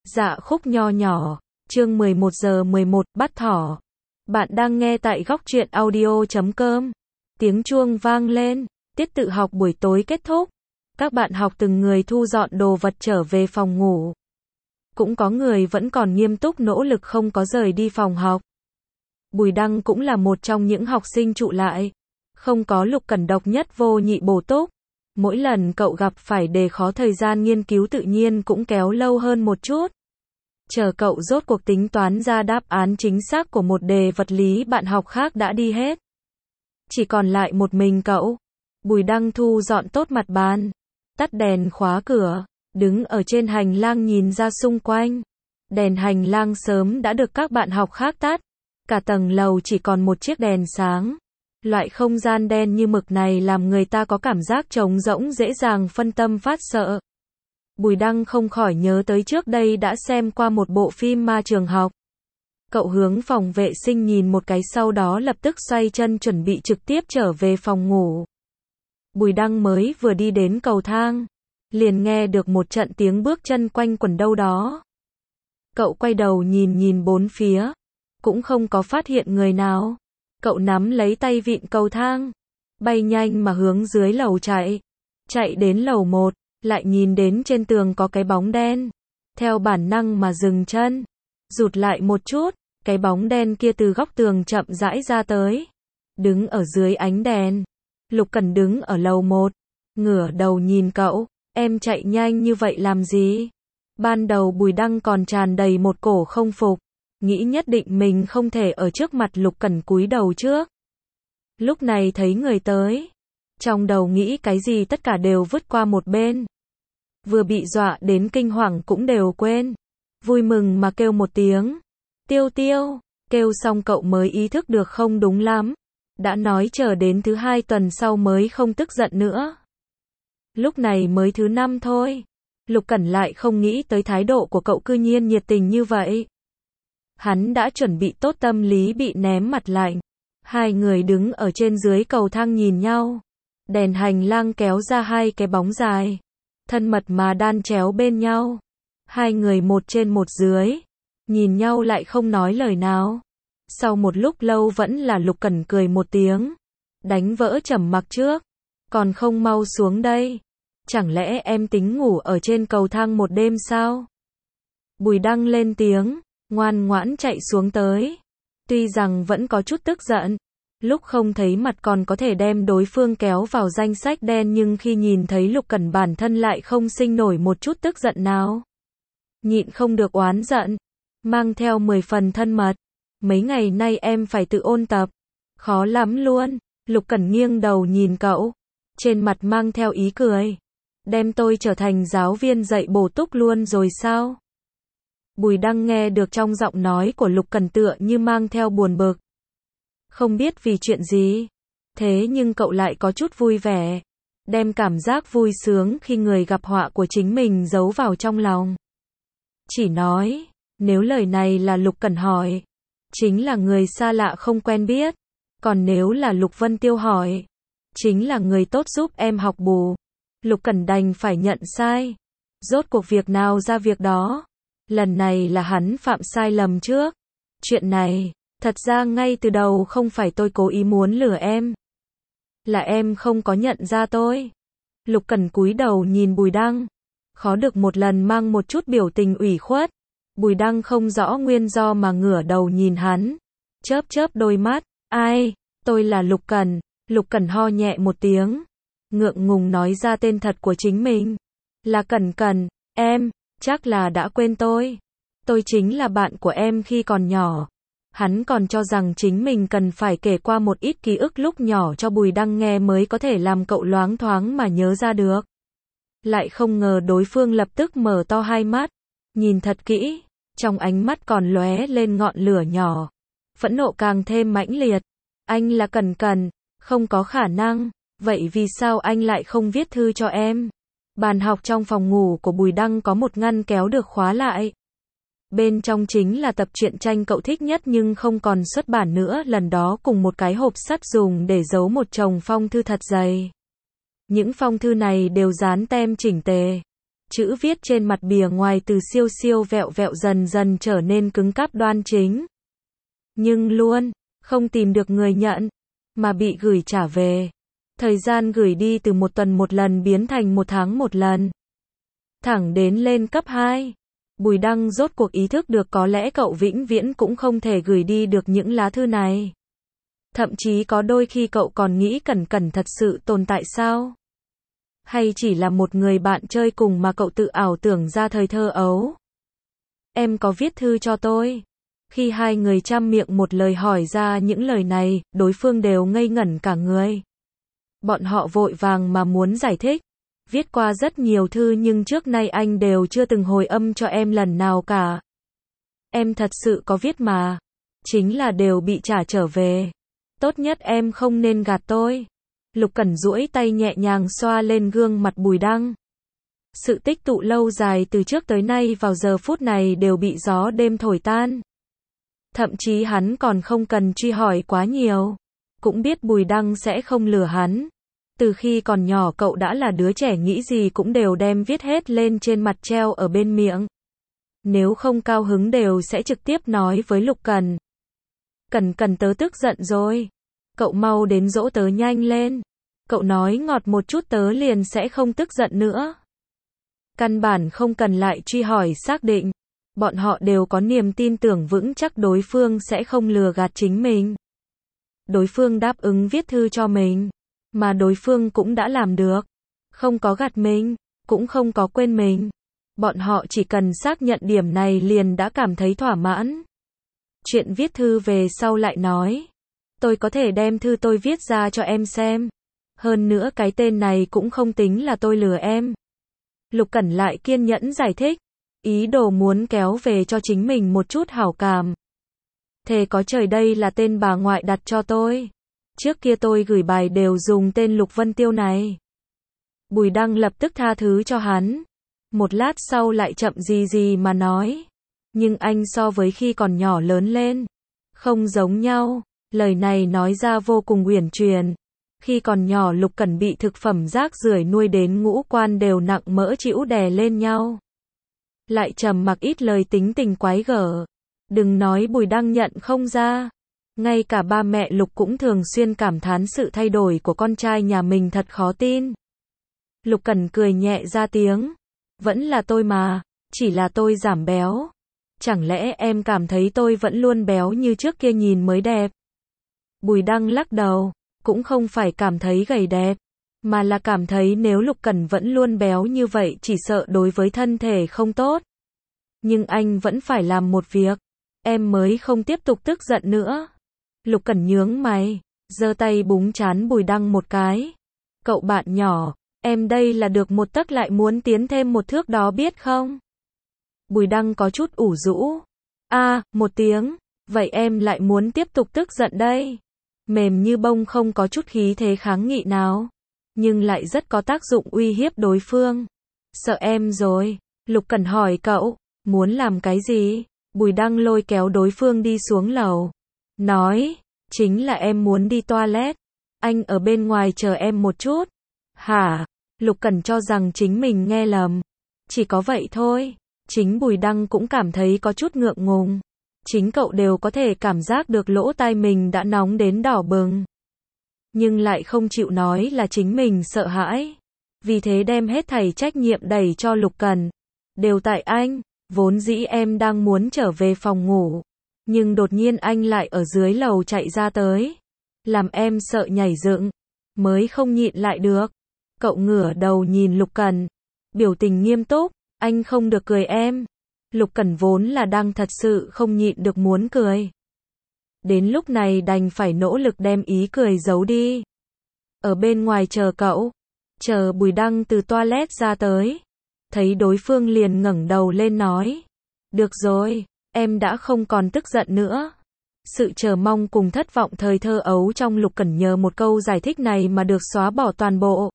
Dạ khúc nho nhỏ, chương 11 giờ 11, bắt thỏ. Bạn đang nghe tại góc truyện audio.com. Tiếng chuông vang lên, tiết tự học buổi tối kết thúc. Các bạn học từng người thu dọn đồ vật trở về phòng ngủ. Cũng có người vẫn còn nghiêm túc nỗ lực không có rời đi phòng học. Bùi Đăng cũng là một trong những học sinh trụ lại. Không có Lục Cẩn độc nhất vô nhị bổ túc. Mỗi lần cậu gặp phải đề khó thời gian nghiên cứu tự nhiên cũng kéo lâu hơn một chút. Chờ cậu rốt cuộc tính toán ra đáp án chính xác của một đề vật lý bạn học khác đã đi hết. Chỉ còn lại một mình cậu. Bùi Đăng thu dọn tốt mặt bàn, tắt đèn khóa cửa, đứng ở trên hành lang nhìn ra xung quanh. Đèn hành lang sớm đã được các bạn học khác tắt. Cả tầng lầu chỉ còn một chiếc đèn sáng. Loại không gian đen như mực này làm người ta có cảm giác trống rỗng dễ dàng phân tâm phát sợ. Bùi Đăng không khỏi nhớ tới trước đây đã xem qua một bộ phim ma trường học. Cậu hướng phòng vệ sinh nhìn một cái sau đó lập tức xoay chân chuẩn bị trực tiếp trở về phòng ngủ. Bùi Đăng mới vừa đi đến cầu thang, liền nghe được một trận tiếng bước chân quanh quẩn đâu đó. Cậu quay đầu nhìn bốn phía, cũng không có phát hiện người nào. Cậu nắm lấy tay vịn cầu thang, bay nhanh mà hướng dưới lầu chạy. Chạy đến lầu 1, lại nhìn đến trên tường có cái bóng đen. Theo bản năng mà dừng chân, rụt lại một chút, cái bóng đen kia từ góc tường chậm rãi ra tới. Đứng ở dưới ánh đèn. Lục Cẩn đứng ở lầu 1, ngửa đầu nhìn cậu, em chạy nhanh như vậy làm gì? Ban đầu Bùi Đăng còn tràn đầy một cổ không phục. Nghĩ nhất định mình không thể ở trước mặt Lục Cẩn cúi đầu trước. Lúc này thấy người tới, trong đầu nghĩ cái gì tất cả đều vứt qua một bên. Vừa bị dọa đến kinh hoàng cũng đều quên. Vui mừng mà kêu một tiếng. Tiêu Tiêu, kêu xong cậu mới ý thức được không đúng lắm. Đã nói chờ đến thứ 2 tuần sau mới không tức giận nữa. Lúc này mới thứ 5 thôi. Lục Cẩn lại không nghĩ tới thái độ của cậu cư nhiên nhiệt tình như vậy. Hắn đã chuẩn bị tốt tâm lý bị ném mặt lạnh. Hai người đứng ở trên dưới cầu thang nhìn nhau. Đèn hành lang kéo ra hai cái bóng dài, thân mật mà đan chéo bên nhau. Hai người một trên một dưới, nhìn nhau lại không nói lời nào. Sau một lúc lâu vẫn là Lục Cẩn cười một tiếng, đánh vỡ trầm mặc trước. Còn không mau xuống đây. Chẳng lẽ em tính ngủ ở trên cầu thang một đêm sao? Bùi Đăng lên tiếng, ngoan ngoãn chạy xuống tới. Tuy rằng vẫn có chút tức giận, lúc không thấy mặt còn có thể đem đối phương kéo vào danh sách đen, nhưng khi nhìn thấy Lục Cẩn bản thân lại không sinh nổi một chút tức giận nào. Nhịn không được oán giận, mang theo 10 phần thân mật. Mấy ngày nay em phải tự ôn tập, khó lắm luôn. Lục Cẩn nghiêng đầu nhìn cậu, trên mặt mang theo ý cười. Đem tôi trở thành giáo viên dạy bổ túc luôn rồi sao? Bùi Đăng nghe được trong giọng nói của Lục Cẩn tựa như mang theo buồn bực. Không biết vì chuyện gì, thế nhưng cậu lại có chút vui vẻ. Đem cảm giác vui sướng khi người gặp họa của chính mình giấu vào trong lòng. Chỉ nói, nếu lời này là Lục Cẩn hỏi, chính là người xa lạ không quen biết. Còn nếu là Lục Vân Tiêu hỏi, chính là người tốt giúp em học bù. Lục Cẩn đành phải nhận sai. Rốt cuộc việc nào ra việc đó. Lần này là hắn phạm sai lầm trước. Chuyện này, thật ra ngay từ đầu không phải tôi cố ý muốn lừa em. Là em không có nhận ra tôi. Lục Cẩn cúi đầu nhìn Bùi Đăng. Khó được một lần mang một chút biểu tình ủy khuất. Bùi Đăng không rõ nguyên do mà ngửa đầu nhìn hắn. Chớp chớp đôi mắt. Ai, tôi là Lục Cẩn. Lục Cẩn ho nhẹ một tiếng. Ngượng ngùng nói ra tên thật của chính mình. Là Cẩn Cẩn, em, chắc là đã quên tôi. Tôi chính là bạn của em khi còn nhỏ. Hắn còn cho rằng chính mình cần phải kể qua một ít ký ức lúc nhỏ cho Bùi Đăng nghe mới có thể làm cậu loáng thoáng mà nhớ ra được. Lại không ngờ đối phương lập tức mở to hai mắt, nhìn thật kỹ, trong ánh mắt còn lóe lên ngọn lửa nhỏ. Phẫn nộ càng thêm mãnh liệt. Anh là Cẩn Cẩn, không có khả năng. Vậy vì sao anh lại không viết thư cho em? Bàn học trong phòng ngủ của Bùi Đăng có một ngăn kéo được khóa lại. Bên trong chính là tập truyện tranh cậu thích nhất nhưng không còn xuất bản nữa, lần đó cùng một cái hộp sắt dùng để giấu một chồng phong thư thật dày. Những phong thư này đều dán tem chỉnh tề. Chữ viết trên mặt bìa ngoài từ siêu siêu vẹo vẹo dần dần trở nên cứng cáp đoan chính. Nhưng luôn không tìm được người nhận, mà bị gửi trả về. Thời gian gửi đi từ 1 tuần một lần biến thành 1 tháng một lần. Thẳng đến lên cấp 2. Bùi Đăng rốt cuộc ý thức được có lẽ cậu vĩnh viễn cũng không thể gửi đi được những lá thư này. Thậm chí có đôi khi cậu còn nghĩ Cẩn Cẩn thật sự tồn tại sao? Hay chỉ là một người bạn chơi cùng mà cậu tự ảo tưởng ra thời thơ ấu? Em có viết thư cho tôi. Khi hai người trăm miệng một lời hỏi ra những lời này, đối phương đều ngây ngẩn cả người. Bọn họ vội vàng mà muốn giải thích. Viết qua rất nhiều thư nhưng trước nay anh đều chưa từng hồi âm cho em lần nào cả. Em thật sự có viết mà. Chính là đều bị trả trở về. Tốt nhất em không nên gạt tôi. Lục Cẩn duỗi tay nhẹ nhàng xoa lên gương mặt Bùi Đăng. Sự tích tụ lâu dài từ trước tới nay vào giờ phút này đều bị gió đêm thổi tan. Thậm chí hắn còn không cần truy hỏi quá nhiều. Cũng biết Bùi Đăng sẽ không lừa hắn. Từ khi còn nhỏ cậu đã là đứa trẻ nghĩ gì cũng đều đem viết hết lên trên mặt treo ở bên miệng. Nếu không cao hứng đều sẽ trực tiếp nói với Lục Cẩn. Cẩn Cẩn tớ tức giận rồi. Cậu mau đến dỗ tớ nhanh lên. Cậu nói ngọt một chút tớ liền sẽ không tức giận nữa. Căn bản không cần lại truy hỏi xác định. Bọn họ đều có niềm tin tưởng vững chắc đối phương sẽ không lừa gạt chính mình. Đối phương đáp ứng viết thư cho mình. Mà đối phương cũng đã làm được. Không có gạt mình, cũng không có quên mình. Bọn họ chỉ cần xác nhận điểm này liền đã cảm thấy thỏa mãn. Chuyện viết thư về sau lại nói. Tôi có thể đem thư tôi viết ra cho em xem. Hơn nữa cái tên này cũng không tính là tôi lừa em. Lục Cẩn lại kiên nhẫn giải thích. Ý đồ muốn kéo về cho chính mình một chút hảo cảm. Thề có trời đây là tên bà ngoại đặt cho tôi. Trước kia tôi gửi bài đều dùng tên Lục Vân Tiêu này. Bùi Đăng lập tức tha thứ cho hắn. Một lát sau lại chậm gì gì mà nói. Nhưng anh so với khi còn nhỏ lớn lên. Không giống nhau. Lời này nói ra vô cùng uyển chuyển. Khi còn nhỏ Lục Cẩn bị thực phẩm rác rưởi nuôi đến ngũ quan đều nặng mỡ chịu đè lên nhau. Lại trầm mặc ít lời tính tình quái gở. Đừng nói Bùi Đăng nhận không ra. Ngay cả ba mẹ Lục cũng thường xuyên cảm thán sự thay đổi của con trai nhà mình thật khó tin. Lục Cẩn cười nhẹ ra tiếng. Vẫn là tôi mà, chỉ là tôi giảm béo. Chẳng lẽ em cảm thấy tôi vẫn luôn béo như trước kia nhìn mới đẹp? Bùi Đăng lắc đầu, cũng không phải cảm thấy gầy đẹp, mà là cảm thấy nếu Lục Cẩn vẫn luôn béo như vậy chỉ sợ đối với thân thể không tốt. Nhưng anh vẫn phải làm một việc, em mới không tiếp tục tức giận nữa. Lục Cẩn nhướng mày, giơ tay búng trán Bùi Đăng một cái. Cậu bạn nhỏ, em đây là được một tấc lại muốn tiến thêm một thước đó biết không? Bùi Đăng có chút ủ rũ. Một tiếng, vậy em lại muốn tiếp tục tức giận đây. Mềm như bông không có chút khí thế kháng nghị nào. Nhưng lại rất có tác dụng uy hiếp đối phương. Sợ em rồi. Lục Cẩn hỏi cậu, muốn làm cái gì? Bùi Đăng lôi kéo đối phương đi xuống lầu. Nói, chính là em muốn đi toilet. Anh ở bên ngoài chờ em một chút. Hả? Lục Cẩn cho rằng chính mình nghe lầm. Chỉ có vậy thôi. Chính Bùi Đăng cũng cảm thấy có chút ngượng ngùng. Chính cậu đều có thể cảm giác được lỗ tai mình đã nóng đến đỏ bừng. Nhưng lại không chịu nói là chính mình sợ hãi. Vì thế đem hết thảy trách nhiệm đẩy cho Lục Cẩn. Đều tại anh, vốn dĩ em đang muốn trở về phòng ngủ. Nhưng đột nhiên anh lại ở dưới lầu chạy ra tới. Làm em sợ nhảy dựng. Mới không nhịn lại được. Cậu ngửa đầu nhìn Lục Cẩn. Biểu tình nghiêm túc. Anh không được cười em. Lục Cẩn vốn là đang thật sự không nhịn được muốn cười. Đến lúc này đành phải nỗ lực đem ý cười giấu đi. Ở bên ngoài chờ cậu. Chờ Bùi Đăng từ toilet ra tới. Thấy đối phương liền ngẩng đầu lên nói. Được rồi, em đã không còn tức giận nữa. Sự chờ mong cùng thất vọng thời thơ ấu trong Lục Cẩn nhờ một câu giải thích này mà được xóa bỏ toàn bộ.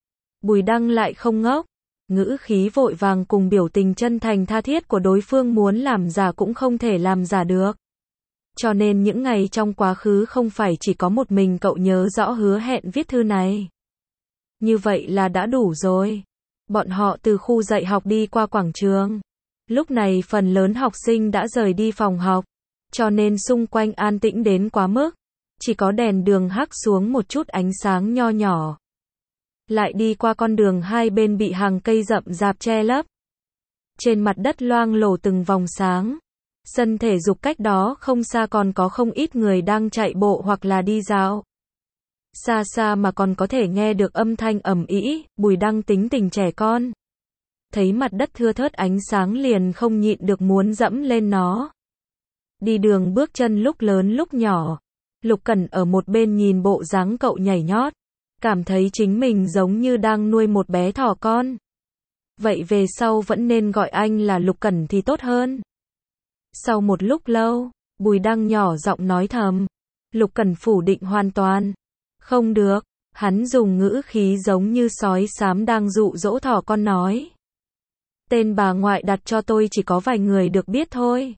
Bùi Đăng lại không ngốc. Ngữ khí vội vàng cùng biểu tình chân thành tha thiết của đối phương muốn làm giả cũng không thể làm giả được. Cho nên những ngày trong quá khứ không phải chỉ có một mình cậu nhớ rõ hứa hẹn viết thư này. Như vậy là đã đủ rồi. Bọn họ từ khu dạy học đi qua quảng trường. Lúc này phần lớn học sinh đã rời đi phòng học, cho nên xung quanh an tĩnh đến quá mức. Chỉ có đèn đường hắt xuống một chút ánh sáng nho nhỏ. Lại đi qua con đường hai bên bị hàng cây rậm rạp che lấp. Trên mặt đất loang lổ từng vòng sáng. Sân thể dục cách đó không xa còn có không ít người đang chạy bộ hoặc là đi dạo. Xa xa mà còn có thể nghe được âm thanh ầm ĩ, Bùi Đăng tính tình trẻ con. Thấy mặt đất thưa thớt ánh sáng liền không nhịn được muốn dẫm lên nó. Đi đường bước chân lúc lớn lúc nhỏ. Lục Cẩn ở một bên nhìn bộ dáng cậu nhảy nhót. Cảm thấy chính mình giống như đang nuôi một bé thỏ con. Vậy về sau vẫn nên gọi anh là Lục Cẩn thì tốt hơn. Sau một lúc lâu, Bùi Đăng nhỏ giọng nói thầm. Lục Cẩn phủ định hoàn toàn. Không được, hắn dùng ngữ khí giống như sói xám đang dụ dỗ thỏ con nói. Tên bà ngoại đặt cho tôi chỉ có vài người được biết thôi.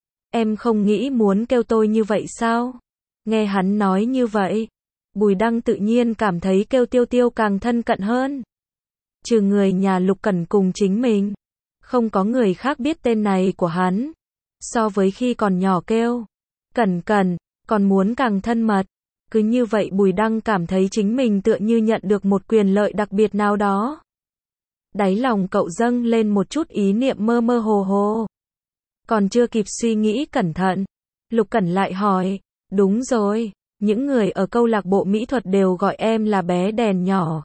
Em không nghĩ muốn kêu tôi như vậy sao? Nghe hắn nói như vậy, Bùi Đăng tự nhiên cảm thấy kêu Tiêu Tiêu càng thân cận hơn. Trừ người nhà Lục Cẩn cùng chính mình, không có người khác biết tên này của hắn. So với khi còn nhỏ kêu Cẩn Cẩn, còn muốn càng thân mật. Cứ như vậy Bùi Đăng cảm thấy chính mình tựa như nhận được một quyền lợi đặc biệt nào đó. Đáy lòng cậu dâng lên một chút ý niệm mơ mơ hồ hồ. Còn chưa kịp suy nghĩ cẩn thận, Lục Cẩn lại hỏi, đúng rồi, những người ở câu lạc bộ mỹ thuật đều gọi em là bé đèn nhỏ.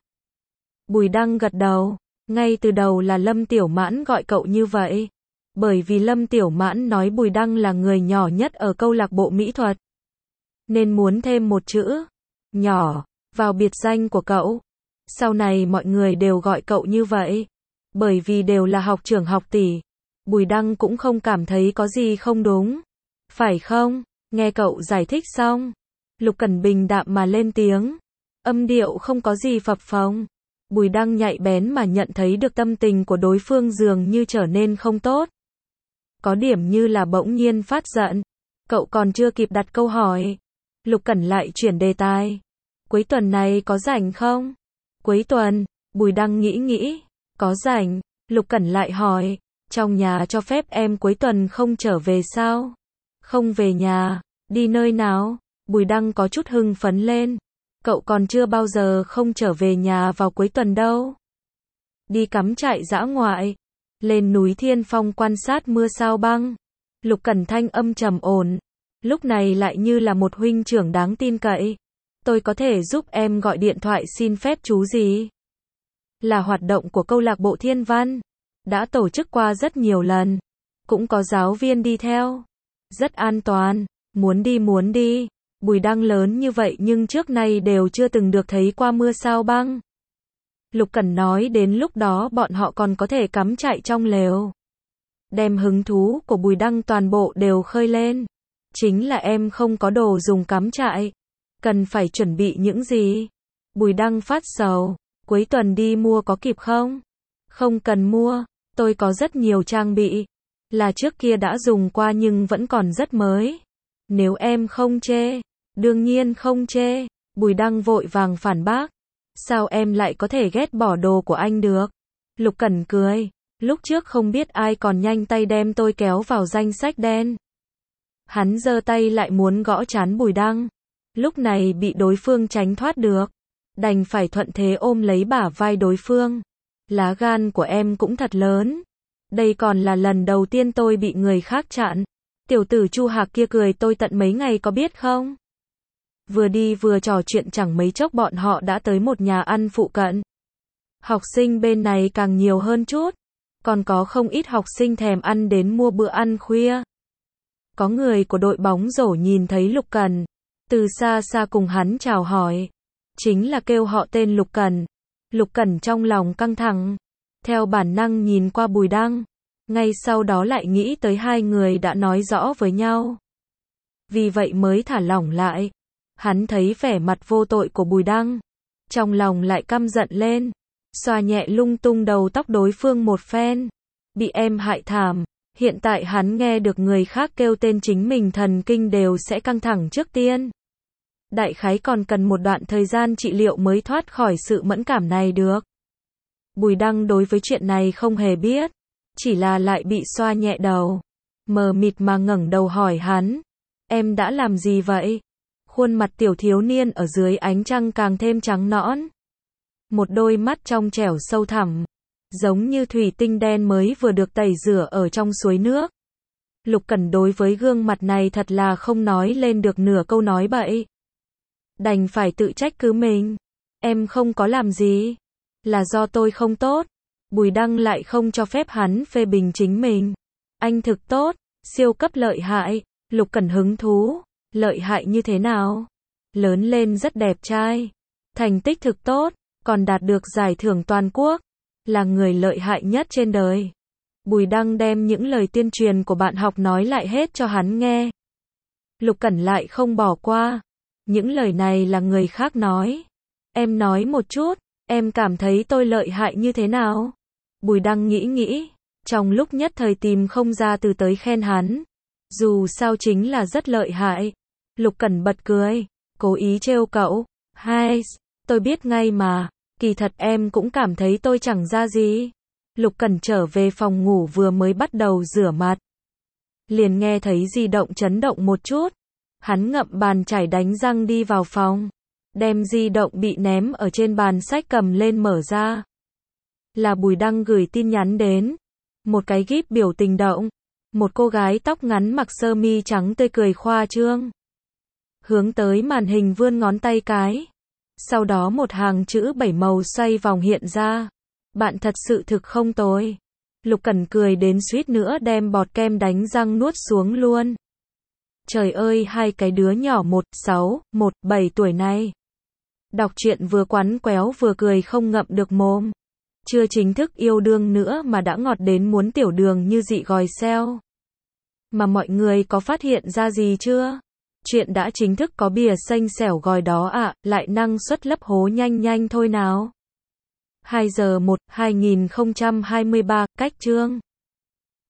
Bùi Đăng gật đầu, ngay từ đầu là Lâm Tiểu Mãn gọi cậu như vậy. Bởi vì Lâm Tiểu Mãn nói Bùi Đăng là người nhỏ nhất ở câu lạc bộ mỹ thuật. Nên muốn thêm một chữ, nhỏ, vào biệt danh của cậu. Sau này mọi người đều gọi cậu như vậy. Bởi vì đều là học trưởng học tỷ. Bùi Đăng cũng không cảm thấy có gì không đúng. Phải không? Nghe cậu giải thích xong. Lục Cẩn bình đạm mà lên tiếng. Âm điệu không có gì phập phồng. Bùi Đăng nhạy bén mà nhận thấy được tâm tình của đối phương dường như trở nên không tốt. Có điểm như là bỗng nhiên phát giận. Cậu còn chưa kịp đặt câu hỏi. Lục Cẩn lại chuyển đề tài. Cuối tuần này có rảnh không? Cuối tuần, Bùi Đăng nghĩ. Có rảnh, Lục Cẩn lại hỏi. Trong nhà cho phép em cuối tuần không trở về sao? Không về nhà, đi nơi nào? Bùi Đăng có chút hưng phấn lên. Cậu còn chưa bao giờ không trở về nhà vào cuối tuần đâu. Đi cắm trại dã ngoại. Lên núi Thiên Phong quan sát mưa sao băng. Lục Cẩn thanh âm trầm ổn. Lúc này lại như là một huynh trưởng đáng tin cậy. Tôi có thể giúp em gọi điện thoại xin phép chú gì? Là hoạt động của câu lạc bộ Thiên Văn. Đã tổ chức qua rất nhiều lần. Cũng có giáo viên đi theo. Rất an toàn. Muốn đi. Bùi Đăng lớn như vậy nhưng trước nay đều chưa từng được thấy qua mưa sao băng. Lục Cẩn nói đến lúc đó bọn họ còn có thể cắm trại trong lều. Đem hứng thú của Bùi Đăng toàn bộ đều khơi lên. Chính là em không có đồ dùng cắm trại. Cần phải chuẩn bị những gì? Bùi Đăng phát sầu. Cuối tuần đi mua có kịp không? Không cần mua. Tôi có rất nhiều trang bị. Là trước kia đã dùng qua nhưng vẫn còn rất mới. Nếu em không chê. Đương nhiên không chê. Bùi Đăng vội vàng phản bác. Sao em lại có thể ghét bỏ đồ của anh được? Lục Cẩn cười. Lúc trước không biết ai còn nhanh tay đem tôi kéo vào danh sách đen. Hắn giơ tay lại muốn gõ trán Bùi Đăng. Lúc này bị đối phương tránh thoát được. Đành phải thuận thế ôm lấy bả vai đối phương. Lá gan của em cũng thật lớn. Đây còn là lần đầu tiên tôi bị người khác chặn. Tiểu tử Chu Hạc kia cười tôi tận mấy ngày có biết không? Vừa đi vừa trò chuyện chẳng mấy chốc bọn họ đã tới một nhà ăn phụ cận. Học sinh bên này càng nhiều hơn chút. Còn có không ít học sinh thèm ăn đến mua bữa ăn khuya. Có người của đội bóng rổ nhìn thấy Lục Cẩn. Từ xa xa cùng hắn chào hỏi. Chính là kêu họ tên Lục Cẩn. Lục Cẩn trong lòng căng thẳng. Theo bản năng nhìn qua Bùi Đăng. Ngay sau đó lại nghĩ tới hai người đã nói rõ với nhau. Vì vậy mới thả lỏng lại. Hắn thấy vẻ mặt vô tội của Bùi Đăng. Trong lòng lại căm giận lên. Xoa nhẹ lung tung đầu tóc đối phương một phen. Bị em hại thảm. Hiện tại hắn nghe được người khác kêu tên chính mình thần kinh đều sẽ căng thẳng trước tiên. Đại khái còn cần một đoạn thời gian trị liệu mới thoát khỏi sự mẫn cảm này được. Bùi Đăng đối với chuyện này không hề biết, chỉ là lại bị xoa nhẹ đầu, mờ mịt mà ngẩng đầu hỏi hắn, em đã làm gì vậy? Khuôn mặt tiểu thiếu niên ở dưới ánh trăng càng thêm trắng nõn. Một đôi mắt trong trẻo sâu thẳm, giống như thủy tinh đen mới vừa được tẩy rửa ở trong suối nước. Lục Cẩn đối với gương mặt này thật là không nói lên được nửa câu nói bậy. Đành phải tự trách cứ mình. Em không có làm gì. Là do tôi không tốt. Bùi Đăng lại không cho phép hắn phê bình chính mình. Anh thực tốt, siêu cấp lợi hại. Lục Cẩn hứng thú. Lợi hại như thế nào? Lớn lên rất đẹp trai. Thành tích thực tốt, còn đạt được giải thưởng toàn quốc. Là người lợi hại nhất trên đời. Bùi Đăng đem những lời tuyên truyền của bạn học nói lại hết cho hắn nghe. Lục Cẩn lại không bỏ qua. Những lời này là người khác nói. Em nói một chút, em cảm thấy tôi lợi hại như thế nào? Bùi Đăng nghĩ, trong lúc nhất thời tìm không ra từ tới khen hắn. Dù sao chính là rất lợi hại. Lục Cẩn bật cười, cố ý trêu cậu. Hai, tôi biết ngay mà, kỳ thật em cũng cảm thấy tôi chẳng ra gì. Lục Cẩn trở về phòng ngủ vừa mới bắt đầu rửa mặt. Liền nghe thấy di động chấn động một chút. Hắn ngậm bàn chải đánh răng đi vào phòng. Đem di động bị ném ở trên bàn sách cầm lên mở ra. Là Bùi Đăng gửi tin nhắn đến. Một cái gíp biểu tình động. Một cô gái tóc ngắn mặc sơ mi trắng tươi cười khoa trương. Hướng tới màn hình vươn ngón tay cái. Sau đó một hàng chữ 7 màu xoay vòng hiện ra. Bạn thật sự thực không tồi. Lục Cẩn cười đến suýt nữa đem bọt kem đánh răng nuốt xuống luôn. Trời ơi, hai cái đứa nhỏ 1, 6, 1, 7 tuổi này. Đọc truyện vừa quắn quéo vừa cười không ngậm được mồm. Chưa chính thức yêu đương nữa mà đã ngọt đến muốn tiểu đường như dị gòi xeo. Mà mọi người có phát hiện ra gì chưa? Chuyện đã chính thức có bìa xanh xẻo gòi đó ạ, lại năng suất lấp hố nhanh thôi nào. 2 giờ 1, 2023, cách chương.